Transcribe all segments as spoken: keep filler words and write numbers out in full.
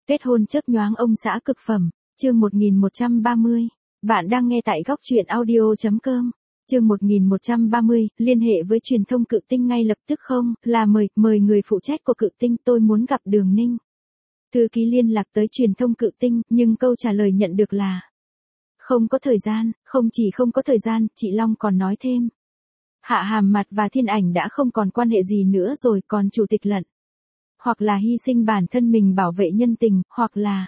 Kết hôn chớp nhoáng ông xã cực phẩm, chương một nghìn một trăm ba mươi. Bạn đang nghe tại góc truyện audio chấm com. Chương một nghìn một trăm ba mươi, liên hệ với truyền thông Cự Tinh ngay lập tức không, là mời, mời người phụ trách của Cự Tinh, tôi muốn gặp Đường Ninh. Thư ký liên lạc tới truyền thông Cự Tinh, nhưng câu trả lời nhận được là không có thời gian, không chỉ không có thời gian, chị Long còn nói thêm. Hạ Hàm Mạt và Thiên Ảnh đã không còn quan hệ gì nữa rồi, còn Chủ tịch Lận. Hoặc là hy sinh bản thân mình bảo vệ nhân tình, hoặc là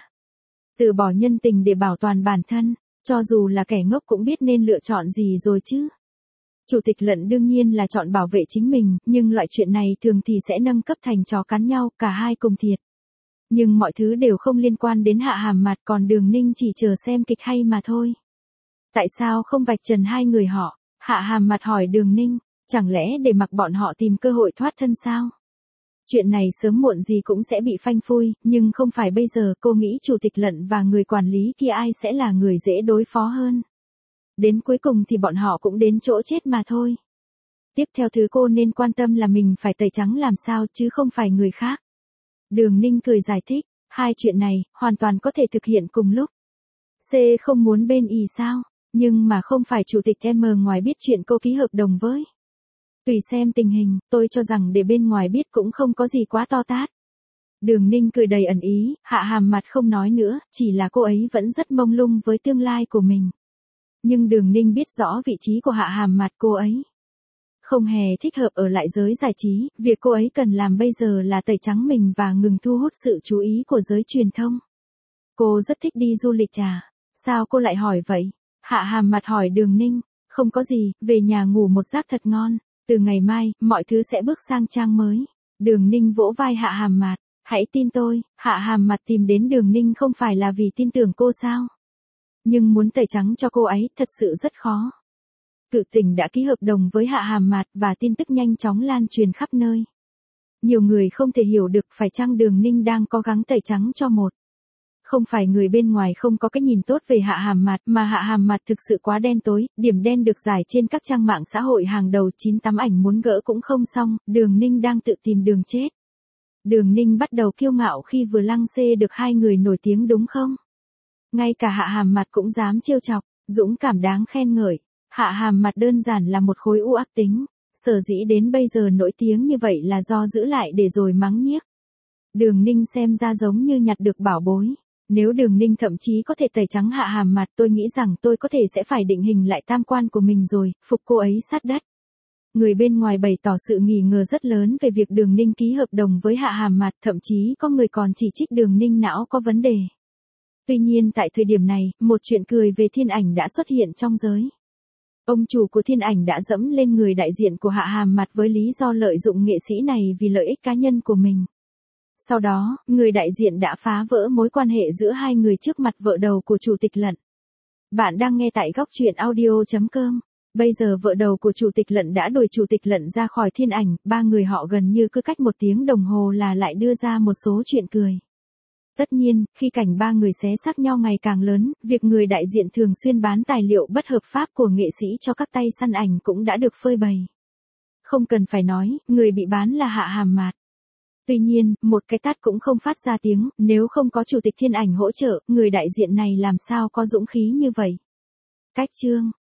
từ bỏ nhân tình để bảo toàn bản thân, cho dù là kẻ ngốc cũng biết nên lựa chọn gì rồi chứ. Chủ tịch Lận đương nhiên là chọn bảo vệ chính mình, nhưng loại chuyện này thường thì sẽ nâng cấp thành chó cắn nhau, cả hai cùng thiệt. Nhưng mọi thứ đều không liên quan đến Hạ Hàm Mạt, còn Đường Ninh chỉ chờ xem kịch hay mà thôi. Tại sao không vạch trần hai người họ? Hạ Hàm Mạt hỏi Đường Ninh, chẳng lẽ để mặc bọn họ tìm cơ hội thoát thân sao? Chuyện này sớm muộn gì cũng sẽ bị phanh phui, nhưng không phải bây giờ. Cô nghĩ Chủ tịch Lận và người quản lý kia ai sẽ là người dễ đối phó hơn. Đến cuối cùng thì bọn họ cũng đến chỗ chết mà thôi. Tiếp theo thứ cô nên quan tâm là mình phải tẩy trắng làm sao chứ không phải người khác. Đường Ninh cười giải thích, hai chuyện này hoàn toàn có thể thực hiện cùng lúc. C không muốn bên Y sao? Nhưng mà không phải Chủ tịch M ngoài biết chuyện cô ký hợp đồng với. Tùy xem tình hình, tôi cho rằng để bên ngoài biết cũng không có gì quá to tát. Đường Ninh cười đầy ẩn ý, Hạ Hàm Mạt không nói nữa, chỉ là cô ấy vẫn rất mông lung với tương lai của mình. Nhưng Đường Ninh biết rõ vị trí của Hạ Hàm Mạt, cô ấy không hề thích hợp ở lại giới giải trí, việc cô ấy cần làm bây giờ là tẩy trắng mình và ngừng thu hút sự chú ý của giới truyền thông. Cô rất thích đi du lịch à? Sao cô lại hỏi vậy? Hạ Hàm Mạt hỏi Đường Ninh, không có gì, về nhà ngủ một giấc thật ngon. Từ ngày mai, mọi thứ sẽ bước sang trang mới. Đường Ninh vỗ vai Hạ Hàm Mạt, hãy tin tôi. Hạ Hàm Mạt tìm đến Đường Ninh không phải là vì tin tưởng cô sao? Nhưng muốn tẩy trắng cho cô ấy thật sự rất khó. Cự Tinh đã ký hợp đồng với Hạ Hàm Mạt và tin tức nhanh chóng lan truyền khắp nơi. Nhiều người không thể hiểu được phải chăng Đường Ninh đang cố gắng tẩy trắng cho một. Không phải người bên ngoài không có cái nhìn tốt về Hạ Hàm Mạt, mà Hạ Hàm Mạt thực sự quá đen tối, điểm đen được giải trên các trang mạng xã hội hàng đầu, chín tấm ảnh muốn gỡ cũng không xong. Đường Ninh đang tự tìm đường chết. Đường Ninh bắt đầu kiêu ngạo khi vừa lăng xê được hai người nổi tiếng đúng không? Ngay cả Hạ Hàm Mạt cũng dám trêu chọc, dũng cảm đáng khen ngợi. Hạ Hàm Mạt đơn giản là một khối u ác tính, sở dĩ đến bây giờ nổi tiếng như vậy là do giữ lại để rồi mắng nhiếc. Đường Ninh xem ra giống như nhặt được bảo bối. Nếu Đường Ninh thậm chí có thể tẩy trắng Hạ Hàm Mạt, tôi nghĩ rằng tôi có thể sẽ phải định hình lại tam quan của mình rồi, phục cô ấy sát đất. Người bên ngoài bày tỏ sự nghi ngờ rất lớn về việc Đường Ninh ký hợp đồng với Hạ Hàm Mạt, thậm chí có người còn chỉ trích Đường Ninh não có vấn đề. Tuy nhiên tại thời điểm này, một chuyện cười về Thiên Ảnh đã xuất hiện trong giới. Ông chủ của Thiên Ảnh đã dẫm lên người đại diện của Hạ Hàm Mạt với lý do lợi dụng nghệ sĩ này vì lợi ích cá nhân của mình. Sau đó, người đại diện đã phá vỡ mối quan hệ giữa hai người trước mặt vợ đầu của Chủ tịch Lận. Bạn đang nghe tại góc truyện audio chấm com. Bây giờ vợ đầu của Chủ tịch Lận đã đuổi Chủ tịch Lận ra khỏi Thiên Ảnh, ba người họ gần như cứ cách một tiếng đồng hồ là lại đưa ra một số chuyện cười. Tất nhiên, khi cảnh ba người xé xác nhau ngày càng lớn, việc người đại diện thường xuyên bán tài liệu bất hợp pháp của nghệ sĩ cho các tay săn ảnh cũng đã được phơi bày. Không cần phải nói, người bị bán là Hạ Hàm Mạt. Tuy nhiên, một cái tát cũng không phát ra tiếng, nếu không có Chủ tịch Thiên Ảnh hỗ trợ, người đại diện này làm sao có dũng khí như vậy. Cách chương